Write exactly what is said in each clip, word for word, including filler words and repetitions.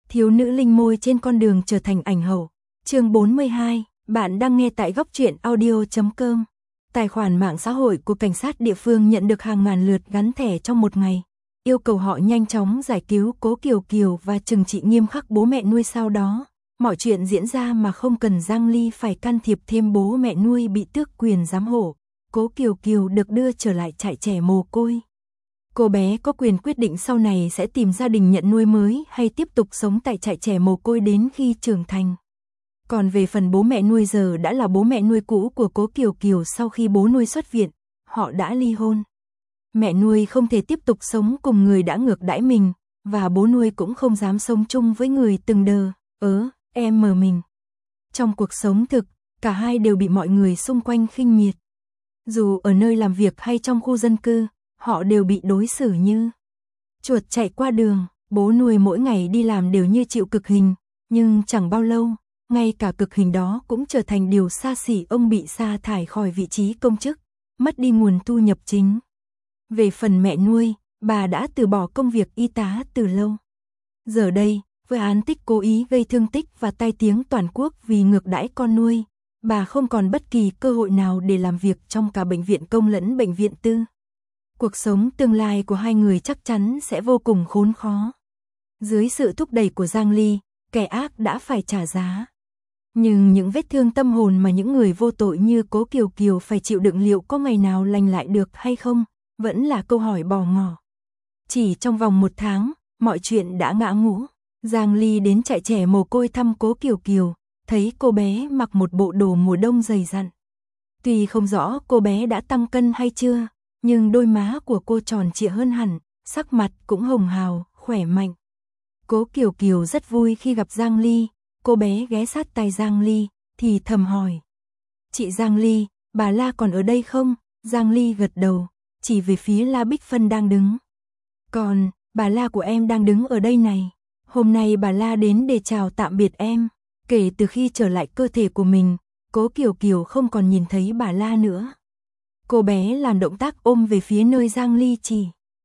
Thiếu nữ linh môi trên con đường trở thành ảnh hậu. Chương bốn mươi hai, bạn đang nghe tại góc truyện audio chấm com. Tài khoản mạng xã hội của cảnh sát địa phương nhận được hàng ngàn lượt gắn thẻ trong một ngày, yêu cầu họ nhanh chóng giải cứu Cố Kiều Kiều và trừng trị nghiêm khắc bố mẹ nuôi. Sau đó, mọi chuyện diễn ra mà không cần Giang Ly phải can thiệp thêm. Bố mẹ nuôi bị tước quyền giám hộ, Cố Kiều Kiều được đưa trở lại trại trẻ mồ côi. Cô bé có quyền quyết định sau này sẽ tìm gia đình nhận nuôi mới hay tiếp tục sống tại trại trẻ mồ côi đến khi trưởng thành. Còn về phần bố mẹ nuôi giờ đã là bố mẹ nuôi cũ của Cố Kiều Kiều. Sau khi bố nuôi xuất viện, họ đã ly hôn. Mẹ nuôi không thể tiếp tục sống cùng người đã ngược đãi mình, và bố nuôi cũng không dám sống chung với người từng đờ ớ em mờ mình. Trong cuộc sống thực, cả hai đều bị mọi người xung quanh khinh miệt. Dù ở nơi làm việc hay trong khu dân cư, họ đều bị đối xử như chuột chạy qua đường. Bố nuôi mỗi ngày đi làm đều như chịu cực hình, nhưng chẳng bao lâu, ngay cả cực hình đó cũng trở thành điều xa xỉ. Ông bị sa thải khỏi vị trí công chức, mất đi nguồn thu nhập chính. Về phần mẹ nuôi, bà đã từ bỏ công việc y tá từ lâu. Giờ đây, với án tích cố ý gây thương tích và tai tiếng toàn quốc vì ngược đãi con nuôi, bà không còn bất kỳ cơ hội nào để làm việc trong cả bệnh viện công lẫn bệnh viện tư. Cuộc sống tương lai của hai người chắc chắn sẽ vô cùng khốn khó. Dưới sự thúc đẩy của Giang Ly, kẻ ác đã phải trả giá. Nhưng những vết thương tâm hồn mà những người vô tội như Cố Kiều Kiều phải chịu đựng liệu có ngày nào lành lại được hay không, vẫn là câu hỏi bỏ ngỏ. Chỉ trong vòng một tháng, mọi chuyện đã ngã ngũ. Giang Ly đến trại trẻ mồ côi thăm Cố Kiều Kiều, thấy cô bé mặc một bộ đồ mùa đông dày dặn. Tuy không rõ cô bé đã tăng cân hay chưa, nhưng đôi má của cô tròn trịa hơn hẳn, sắc mặt cũng hồng hào, khỏe mạnh. Cố Kiều Kiều rất vui khi gặp Giang Ly, cô bé ghé sát tai Giang Ly, thì thầm hỏi. Chị Giang Ly, bà La còn ở đây không? Giang Ly gật đầu, chỉ về phía La Bích Phân đang đứng. Còn, bà La của em đang đứng ở đây này. Hôm nay bà La đến để chào tạm biệt em. Kể từ khi trở lại cơ thể của mình, Cố Kiều Kiều không còn nhìn thấy bà La nữa. Cô bé làm động tác ôm về phía nơi Giang Ly chỉ.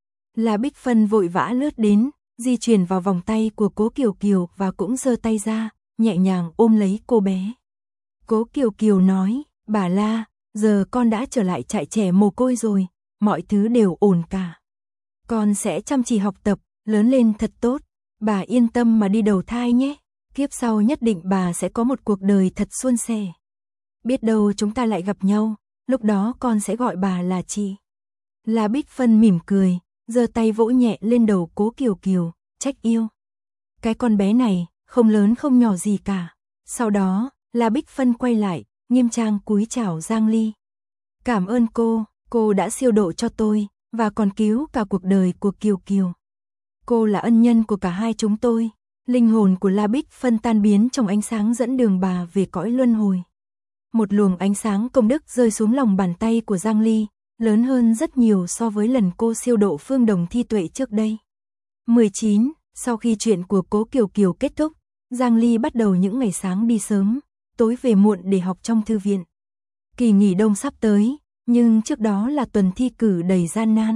La Bích Phân vội vã lướt đến, di chuyển vào vòng tay của Cố Kiều Kiều và cũng giơ tay ra, nhẹ nhàng ôm lấy cô bé. Cố Kiều Kiều nói, bà La, giờ con đã trở lại trại trẻ mồ côi rồi, mọi thứ đều ổn cả. Con sẽ chăm chỉ học tập, lớn lên thật tốt, bà yên tâm mà đi đầu thai nhé, kiếp sau nhất định bà sẽ có một cuộc đời thật suôn sẻ. Biết đâu chúng ta lại gặp nhau, lúc đó con sẽ gọi bà là chị. La Bích Phân mỉm cười, giơ tay vỗ nhẹ lên đầu Cố Kiều Kiều, trách yêu. Cái con bé này, không lớn không nhỏ gì cả. Sau đó, La Bích Phân quay lại, nghiêm trang cúi chào Giang Ly. Cảm ơn cô, cô đã siêu độ cho tôi, và còn cứu cả cuộc đời của Kiều Kiều. Cô là ân nhân của cả hai chúng tôi. Linh hồn của La Bích Phân tan biến trong ánh sáng dẫn đường bà về cõi luân hồi. Một luồng ánh sáng công đức rơi xuống lòng bàn tay của Giang Ly, lớn hơn rất nhiều so với lần cô siêu độ Phương Đồng Thi Tuệ trước đây. mười chín. Sau khi chuyện của Cố Kiều Kiều kết thúc, Giang Ly bắt đầu những ngày sáng đi sớm, tối về muộn để học trong thư viện. Kỳ nghỉ đông sắp tới, nhưng trước đó là tuần thi cử đầy gian nan.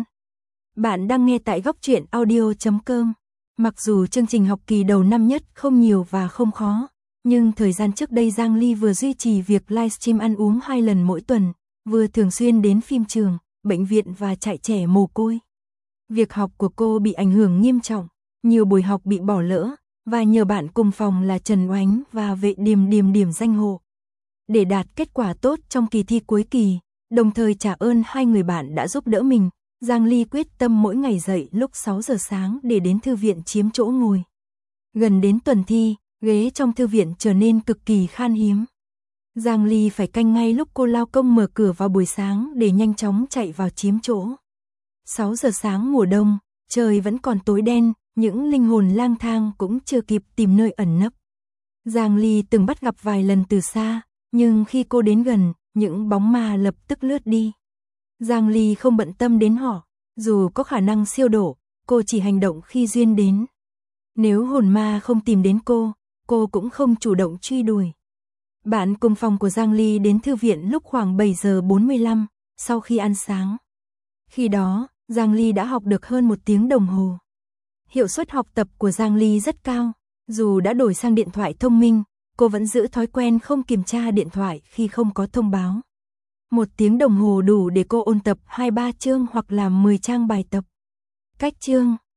Bạn đang nghe tại góc truyện audio chấm com. Mặc dù chương trình học kỳ đầu năm nhất không nhiều và không khó, nhưng thời gian trước đây Giang Ly vừa duy trì việc livestream ăn uống hai lần mỗi tuần, vừa thường xuyên đến phim trường, bệnh viện và trại trẻ mồ côi. Việc học của cô bị ảnh hưởng nghiêm trọng, nhiều buổi học bị bỏ lỡ, và nhờ bạn cùng phòng là Trần Oánh và Vệ Điềm Điềm điểm danh hộ. Để đạt kết quả tốt trong kỳ thi cuối kỳ, đồng thời trả ơn hai người bạn đã giúp đỡ mình, Giang Ly quyết tâm mỗi ngày dậy lúc sáu giờ sáng để đến thư viện chiếm chỗ ngồi. Gần đến tuần thi, ghế trong thư viện trở nên cực kỳ khan hiếm. Giang Ly phải canh ngay lúc cô lao công mở cửa vào buổi sáng để nhanh chóng chạy vào chiếm chỗ. sáu giờ sáng mùa đông, trời vẫn còn tối đen, những linh hồn lang thang cũng chưa kịp tìm nơi ẩn nấp. Giang Ly từng bắt gặp vài lần từ xa, nhưng khi cô đến gần, những bóng ma lập tức lướt đi. Giang Ly không bận tâm đến họ, dù có khả năng siêu độ, cô chỉ hành động khi duyên đến. Nếu hồn ma không tìm đến cô, cô cũng không chủ động truy đuổi. Bạn cùng phòng của Giang Ly đến thư viện lúc khoảng bảy giờ bốn mươi lăm, sau khi ăn sáng. Khi đó, Giang Ly đã học được hơn một tiếng đồng hồ. Hiệu suất học tập của Giang Ly rất cao, Dù đã đổi sang điện thoại thông minh, cô vẫn giữ thói quen không kiểm tra điện thoại khi không có thông báo. Một tiếng đồng hồ đủ để cô ôn tập hai ba chương hoặc làm mười trang bài tập. Cách chương